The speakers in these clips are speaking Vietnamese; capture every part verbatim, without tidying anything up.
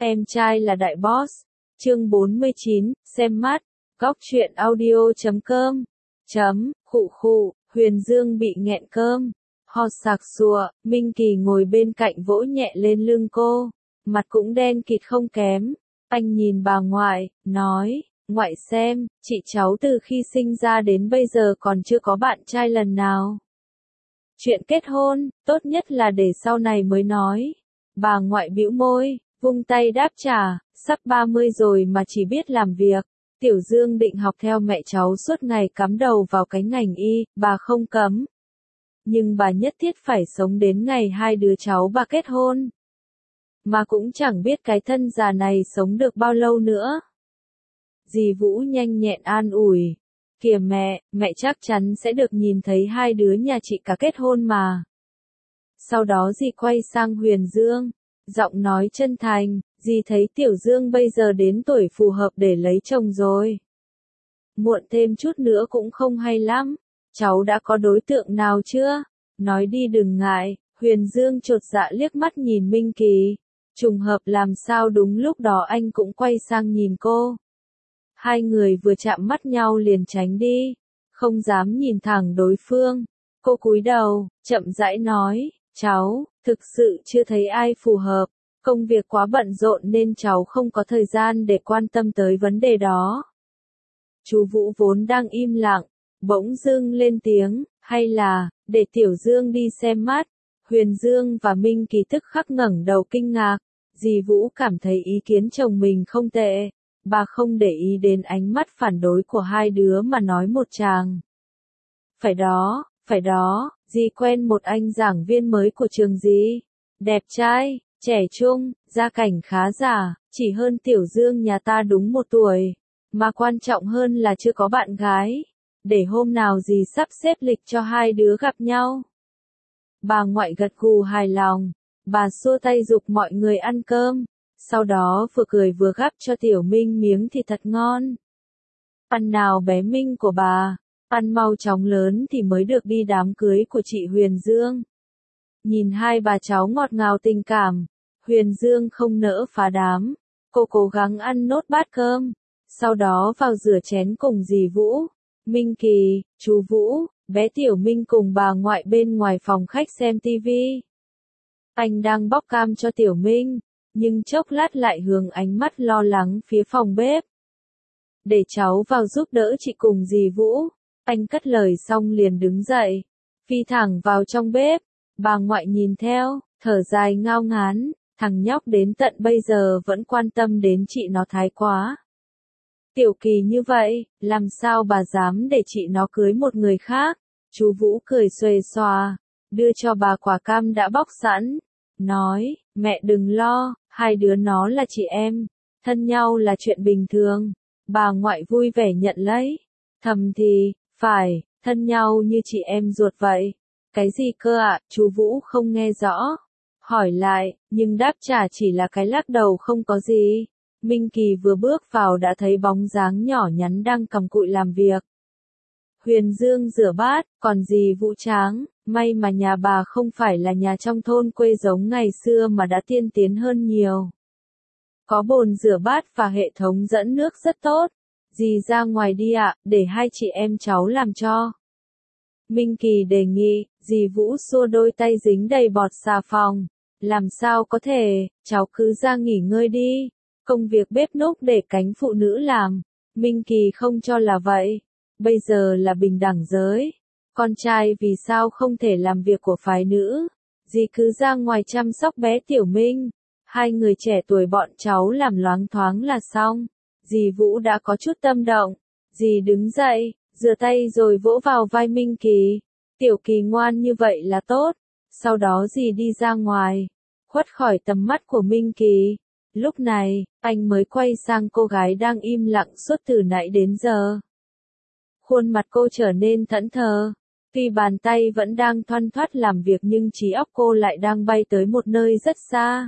Em trai là đại boss. Chương bốn mươi chín, xem mắt. Góc truyện audio chấm com. Chấm, khụ khụ, Huyền Dương bị nghẹn cơm. Ho sặc sụa, Minh Kỳ ngồi bên cạnh vỗ nhẹ lên lưng cô. Mặt cũng đen kịt không kém. Anh nhìn bà ngoại, nói, ngoại xem, chị cháu từ khi sinh ra đến bây giờ còn chưa có bạn trai lần nào. Chuyện kết hôn, tốt nhất là để sau này mới nói. Bà ngoại bĩu môi, vung tay đáp trả, sắp ba mươi rồi mà chỉ biết làm việc. Tiểu Dương định học theo mẹ cháu suốt ngày cắm đầu vào cái ngành y, bà không cấm. Nhưng bà nhất thiết phải sống đến ngày hai đứa cháu bà kết hôn. Mà cũng chẳng biết cái thân già này sống được bao lâu nữa. Dì Vũ nhanh nhẹn an ủi. Kìa mẹ, mẹ chắc chắn sẽ được nhìn thấy hai đứa nhà chị cả kết hôn mà. Sau đó dì quay sang Huyền Dương. Giọng nói chân thành, dì thấy Tiểu Dương bây giờ đến tuổi phù hợp để lấy chồng rồi. Muộn thêm chút nữa cũng không hay lắm. Cháu đã có đối tượng nào chưa? Nói đi đừng ngại. Huyền Dương chột dạ liếc mắt nhìn Minh Kỳ. Trùng hợp làm sao đúng lúc đó anh cũng quay sang nhìn cô. Hai người vừa chạm mắt nhau liền tránh đi. Không dám nhìn thẳng đối phương. Cô cúi đầu, chậm rãi nói, cháu, thực sự chưa thấy ai phù hợp. Công việc quá bận rộn nên cháu không có thời gian để quan tâm tới vấn đề đó. Chú Vũ vốn đang im lặng, bỗng dưng lên tiếng, hay là, để Tiểu Dương đi xem mắt. Huyền Dương và Minh Kỳ tức khắc ngẩng đầu kinh ngạc. Dì Vũ cảm thấy ý kiến chồng mình không tệ. Bà không để ý đến ánh mắt phản đối của hai đứa mà nói một tràng. Phải đó, phải đó, dì quen một anh giảng viên mới của trường dì. Đẹp trai, trẻ trung, gia cảnh khá giả, chỉ hơn Tiểu Dương nhà ta đúng một tuổi. Mà quan trọng hơn là chưa có bạn gái. Để hôm nào dì sắp xếp lịch cho hai đứa gặp nhau. Bà ngoại gật gù hài lòng. Bà xua tay giục mọi người ăn cơm. Sau đó vừa cười vừa gắp cho Tiểu Minh miếng thịt thật ngon. Ăn nào bé Minh của bà, ăn mau chóng lớn thì mới được đi đám cưới của chị Huyền Dương. Nhìn hai bà cháu ngọt ngào tình cảm, Huyền Dương không nỡ phá đám. Cô cố gắng ăn nốt bát cơm, sau đó vào rửa chén cùng dì Vũ, Minh Kỳ, chú Vũ, bé Tiểu Minh cùng bà ngoại bên ngoài phòng khách xem tivi. Anh đang bóc cam cho Tiểu Minh, nhưng chốc lát lại hướng ánh mắt lo lắng phía phòng bếp. Để cháu vào giúp đỡ chị cùng dì Vũ. Anh cất lời xong liền đứng dậy, phi thẳng vào trong bếp. Bà ngoại nhìn theo, thở dài ngao ngán, thằng nhóc đến tận bây giờ vẫn quan tâm đến chị nó thái quá. Tiểu Kỳ như vậy, làm sao bà dám để chị nó cưới một người khác? Chú Vũ cười xuề xòa, đưa cho bà quả cam đã bóc sẵn. Nói, mẹ đừng lo, hai đứa nó là chị em, thân nhau là chuyện bình thường. Bà ngoại vui vẻ nhận lấy. Thầm thì, phải, thân nhau như chị em ruột vậy. Cái gì cơ ạ? Chú Vũ không nghe rõ. Hỏi lại, nhưng đáp trả chỉ là cái lắc đầu không có gì. Minh Kỳ vừa bước vào đã thấy bóng dáng nhỏ nhắn đang cầm cụi làm việc. Huyền Dương rửa bát, còn dì Vũ Tráng, may mà nhà bà không phải là nhà trong thôn quê giống ngày xưa mà đã tiên tiến hơn nhiều. Có bồn rửa bát và hệ thống dẫn nước rất tốt. Dì ra ngoài đi ạ, để hai chị em cháu làm cho. Minh Kỳ đề nghị, dì Vũ xua đôi tay dính đầy bọt xà phòng. Làm sao có thể, cháu cứ ra nghỉ ngơi đi. Công việc bếp núc để cánh phụ nữ làm. Minh Kỳ không cho là vậy. Bây giờ là bình đẳng giới. Con trai vì sao không thể làm việc của phái nữ? Dì cứ ra ngoài chăm sóc bé Tiểu Minh. Hai người trẻ tuổi bọn cháu làm loáng thoáng là xong. Dì Vũ đã có chút tâm động. Dì đứng dậy, rửa tay rồi vỗ vào vai Minh Kỳ. Tiểu Kỳ ngoan như vậy là tốt. Sau đó dì đi ra ngoài, khuất khỏi tầm mắt của Minh Kỳ. Lúc này, anh mới quay sang cô gái đang im lặng suốt từ nãy đến giờ. Khuôn mặt cô trở nên thẫn thờ. Tuy bàn tay vẫn đang thoăn thoắt làm việc nhưng trí óc cô lại đang bay tới một nơi rất xa.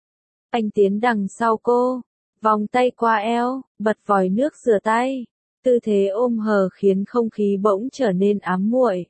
Anh tiến đằng sau cô, vòng tay qua eo, bật vòi nước rửa tay. Tư thế ôm hờ khiến không khí bỗng trở nên ám muội.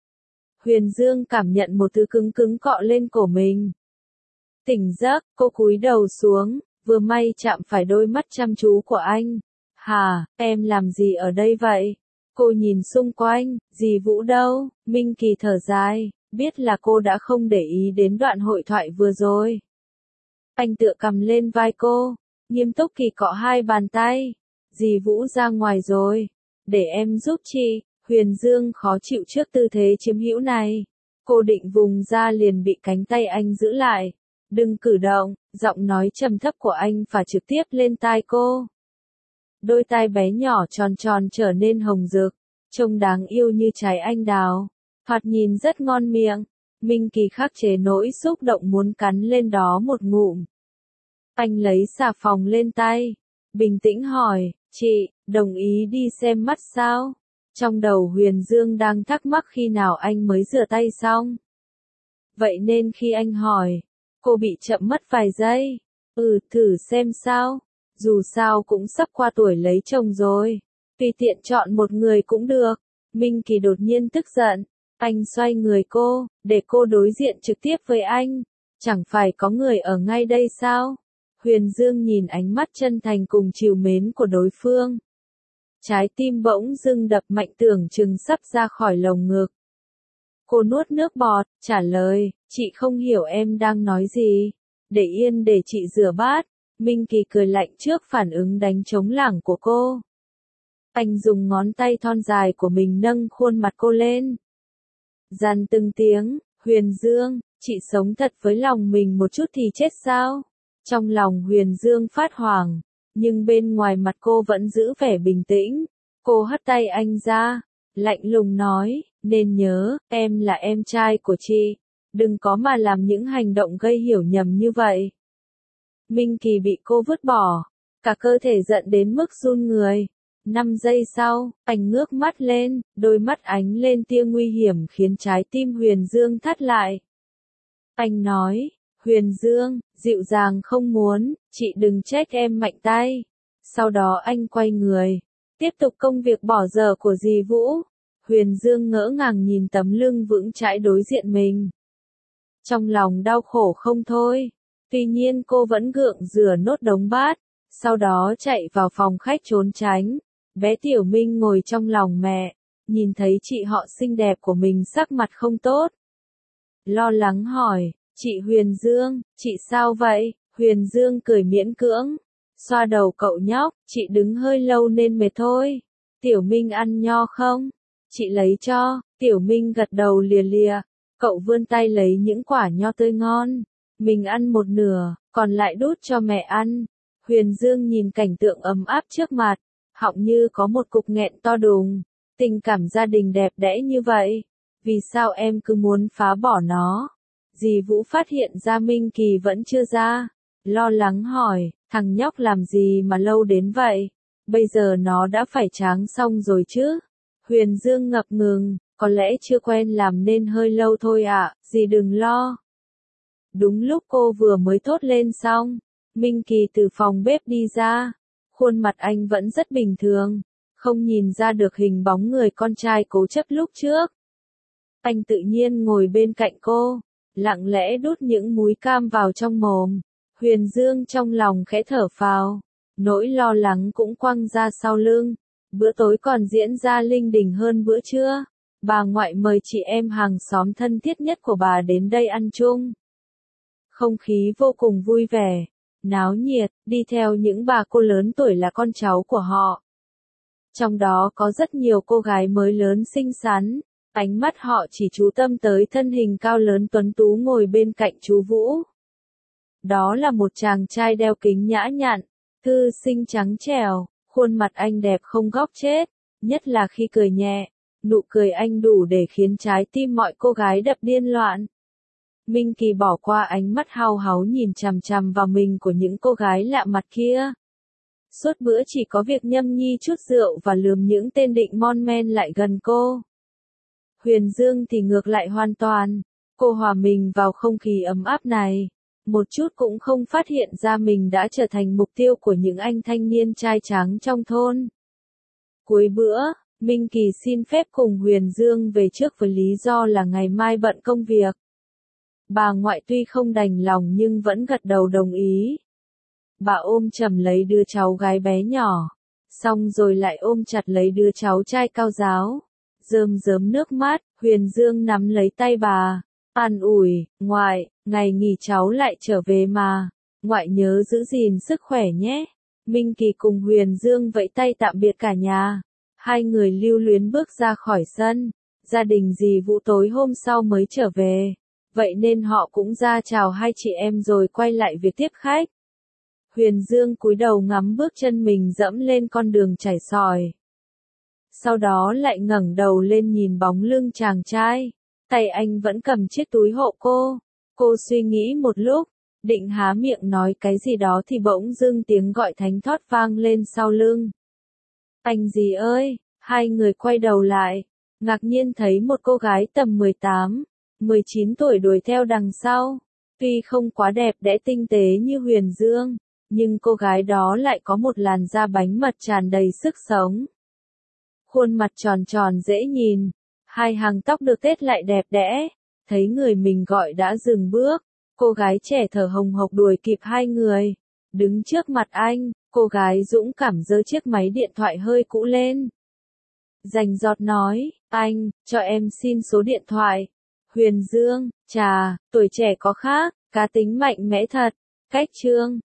Huyền Dương cảm nhận một thứ cứng cứng cọ lên cổ mình. Tỉnh giấc, cô cúi đầu xuống, vừa may chạm phải đôi mắt chăm chú của anh. Hà, em làm gì ở đây vậy? Cô nhìn xung quanh, dì Vũ đâu? Minh Kỳ thở dài, biết là cô đã không để ý đến đoạn hội thoại vừa rồi. Anh tựa cầm lên vai cô, nghiêm túc kỳ cọ hai bàn tay. Dì Vũ ra ngoài rồi, để em giúp chị. Huyền Dương khó chịu trước tư thế chiếm hữu này. Cô định vùng ra liền bị cánh tay anh giữ lại. Đừng cử động, giọng nói trầm thấp của anh phả trực tiếp lên tai cô. Đôi tai bé nhỏ tròn tròn trở nên hồng rực, trông đáng yêu như trái anh đào. Thoạt nhìn rất ngon miệng. Minh Kỳ khắc chế nỗi xúc động muốn cắn lên đó một ngụm. Anh lấy xà phòng lên tay, bình tĩnh hỏi, chị, đồng ý đi xem mắt sao? Trong đầu Huyền Dương đang thắc mắc khi nào anh mới rửa tay xong. Vậy nên khi anh hỏi, cô bị chậm mất vài giây. Ừ, thử xem sao. Dù sao cũng sắp qua tuổi lấy chồng rồi. Tùy tiện chọn một người cũng được. Minh Kỳ đột nhiên tức giận. Anh xoay người cô, để cô đối diện trực tiếp với anh. Chẳng phải có người ở ngay đây sao? Huyền Dương nhìn ánh mắt chân thành cùng trìu mến của đối phương. Trái tim bỗng dưng đập mạnh tưởng chừng sắp ra khỏi lồng ngực. Cô nuốt nước bọt, trả lời, chị không hiểu em đang nói gì. Để yên để chị rửa bát. Minh Kỳ cười lạnh trước phản ứng đánh trống lảng của cô. Anh dùng ngón tay thon dài của mình nâng khuôn mặt cô lên. Dằn từng tiếng, Huyền Dương, chị sống thật với lòng mình một chút thì chết sao? Trong lòng Huyền Dương phát hoảng, nhưng bên ngoài mặt cô vẫn giữ vẻ bình tĩnh. Cô hất tay anh ra, lạnh lùng nói, nên nhớ, em là em trai của chị. Đừng có mà làm những hành động gây hiểu nhầm như vậy. Minh Kỳ bị cô vứt bỏ, cả cơ thể giận đến mức run người. Năm giây sau, anh ngước mắt lên, đôi mắt ánh lên tia nguy hiểm khiến trái tim Huyền Dương thắt lại. Anh nói, Huyền Dương, dịu dàng không muốn, chị đừng trách em mạnh tay. Sau đó anh quay người, tiếp tục công việc bỏ dở của dì Vũ. Huyền Dương ngỡ ngàng nhìn tấm lưng vững chãi đối diện mình. Trong lòng đau khổ không thôi. Tuy nhiên cô vẫn gượng rửa nốt đống bát, sau đó chạy vào phòng khách trốn tránh. Bé Tiểu Minh ngồi trong lòng mẹ, nhìn thấy chị họ xinh đẹp của mình sắc mặt không tốt. Lo lắng hỏi, chị Huyền Dương, chị sao vậy? Huyền Dương cười miễn cưỡng, xoa đầu cậu nhóc, chị đứng hơi lâu nên mệt thôi. Tiểu Minh ăn nho không? Chị lấy cho. Tiểu Minh gật đầu lìa lìa, cậu vươn tay lấy những quả nho tươi ngon. Mình ăn một nửa, còn lại đút cho mẹ ăn. Huyền Dương nhìn cảnh tượng ấm áp trước mặt, họng như có một cục nghẹn to đùng. Tình cảm gia đình đẹp đẽ như vậy, vì sao em cứ muốn phá bỏ nó? Dì Vũ phát hiện ra Minh Kỳ vẫn chưa ra, lo lắng hỏi, thằng nhóc làm gì mà lâu đến vậy? Bây giờ nó đã phải tráng xong rồi chứ? Huyền Dương ngập ngừng, có lẽ chưa quen làm nên hơi lâu thôi ạ, à, dì đừng lo. Đúng lúc cô vừa mới thốt lên xong, Minh Kỳ từ phòng bếp đi ra. Khuôn mặt anh vẫn rất bình thường, không nhìn ra được hình bóng người con trai cố chấp lúc trước. Anh tự nhiên ngồi bên cạnh cô, lặng lẽ đút những múi cam vào trong mồm. Huyền Dương trong lòng khẽ thở phào, nỗi lo lắng cũng quăng ra sau lưng. Bữa tối còn diễn ra linh đình hơn bữa trưa. Bà ngoại mời chị em hàng xóm thân thiết nhất của bà đến đây ăn chung. Không khí vô cùng vui vẻ, náo nhiệt, đi theo những bà cô lớn tuổi là con cháu của họ. Trong đó có rất nhiều cô gái mới lớn xinh xắn, ánh mắt họ chỉ chú tâm tới thân hình cao lớn tuấn tú ngồi bên cạnh chú Vũ. Đó là một chàng trai đeo kính nhã nhặn, thư sinh trắng trẻo, khuôn mặt anh đẹp không góc chết, nhất là khi cười nhẹ, nụ cười anh đủ để khiến trái tim mọi cô gái đập điên loạn. Minh Kỳ bỏ qua ánh mắt hao háu nhìn chằm chằm vào mình của những cô gái lạ mặt kia. Suốt bữa chỉ có việc nhâm nhi chút rượu và lườm những tên định mon men lại gần cô. Huyền Dương thì ngược lại hoàn toàn, cô hòa mình vào không khí ấm áp này, một chút cũng không phát hiện ra mình đã trở thành mục tiêu của những anh thanh niên trai tráng trong thôn. Cuối bữa, Minh Kỳ xin phép cùng Huyền Dương về trước với lý do là ngày mai bận công việc. Bà ngoại tuy không đành lòng nhưng vẫn gật đầu đồng ý. Bà ôm chầm lấy đứa cháu gái bé nhỏ, xong rồi lại ôm chặt lấy đứa cháu trai cao ráo. Rơm rớm nước mắt, Huyền Dương nắm lấy tay bà, an ủi, ngoại, ngày nghỉ cháu lại trở về mà, ngoại nhớ giữ gìn sức khỏe nhé. Minh Kỳ cùng Huyền Dương vẫy tay tạm biệt cả nhà, hai người lưu luyến bước ra khỏi sân. Gia đình dì Vũ tối hôm sau mới trở về, vậy nên họ cũng ra chào hai chị em rồi quay lại việc tiếp khách. Huyền Dương cúi đầu ngắm bước chân mình dẫm lên con đường chảy sỏi. Sau đó lại ngẩng đầu lên nhìn bóng lưng chàng trai, tay anh vẫn cầm chiếc túi hộ cô. Cô suy nghĩ một lúc, định há miệng nói cái gì đó thì bỗng dưng tiếng gọi thánh thót vang lên sau lưng. Anh dì ơi, hai người quay đầu lại, ngạc nhiên thấy một cô gái tầm mười tám, mười chín tuổi đuổi theo đằng sau. Tuy không quá đẹp đẽ tinh tế như Huyền Dương, nhưng cô gái đó lại có một làn da bánh mật tràn đầy sức sống. Khuôn mặt tròn tròn dễ nhìn, hai hàng tóc được tết lại đẹp đẽ, thấy người mình gọi đã dừng bước. Cô gái trẻ thở hồng hộc đuổi kịp hai người, đứng trước mặt anh, cô gái dũng cảm giơ chiếc máy điện thoại hơi cũ lên. Rành rọt nói, anh, cho em xin số điện thoại. Huyền Dương, chà, tuổi trẻ có khác, cá tính mạnh mẽ thật. Cách chương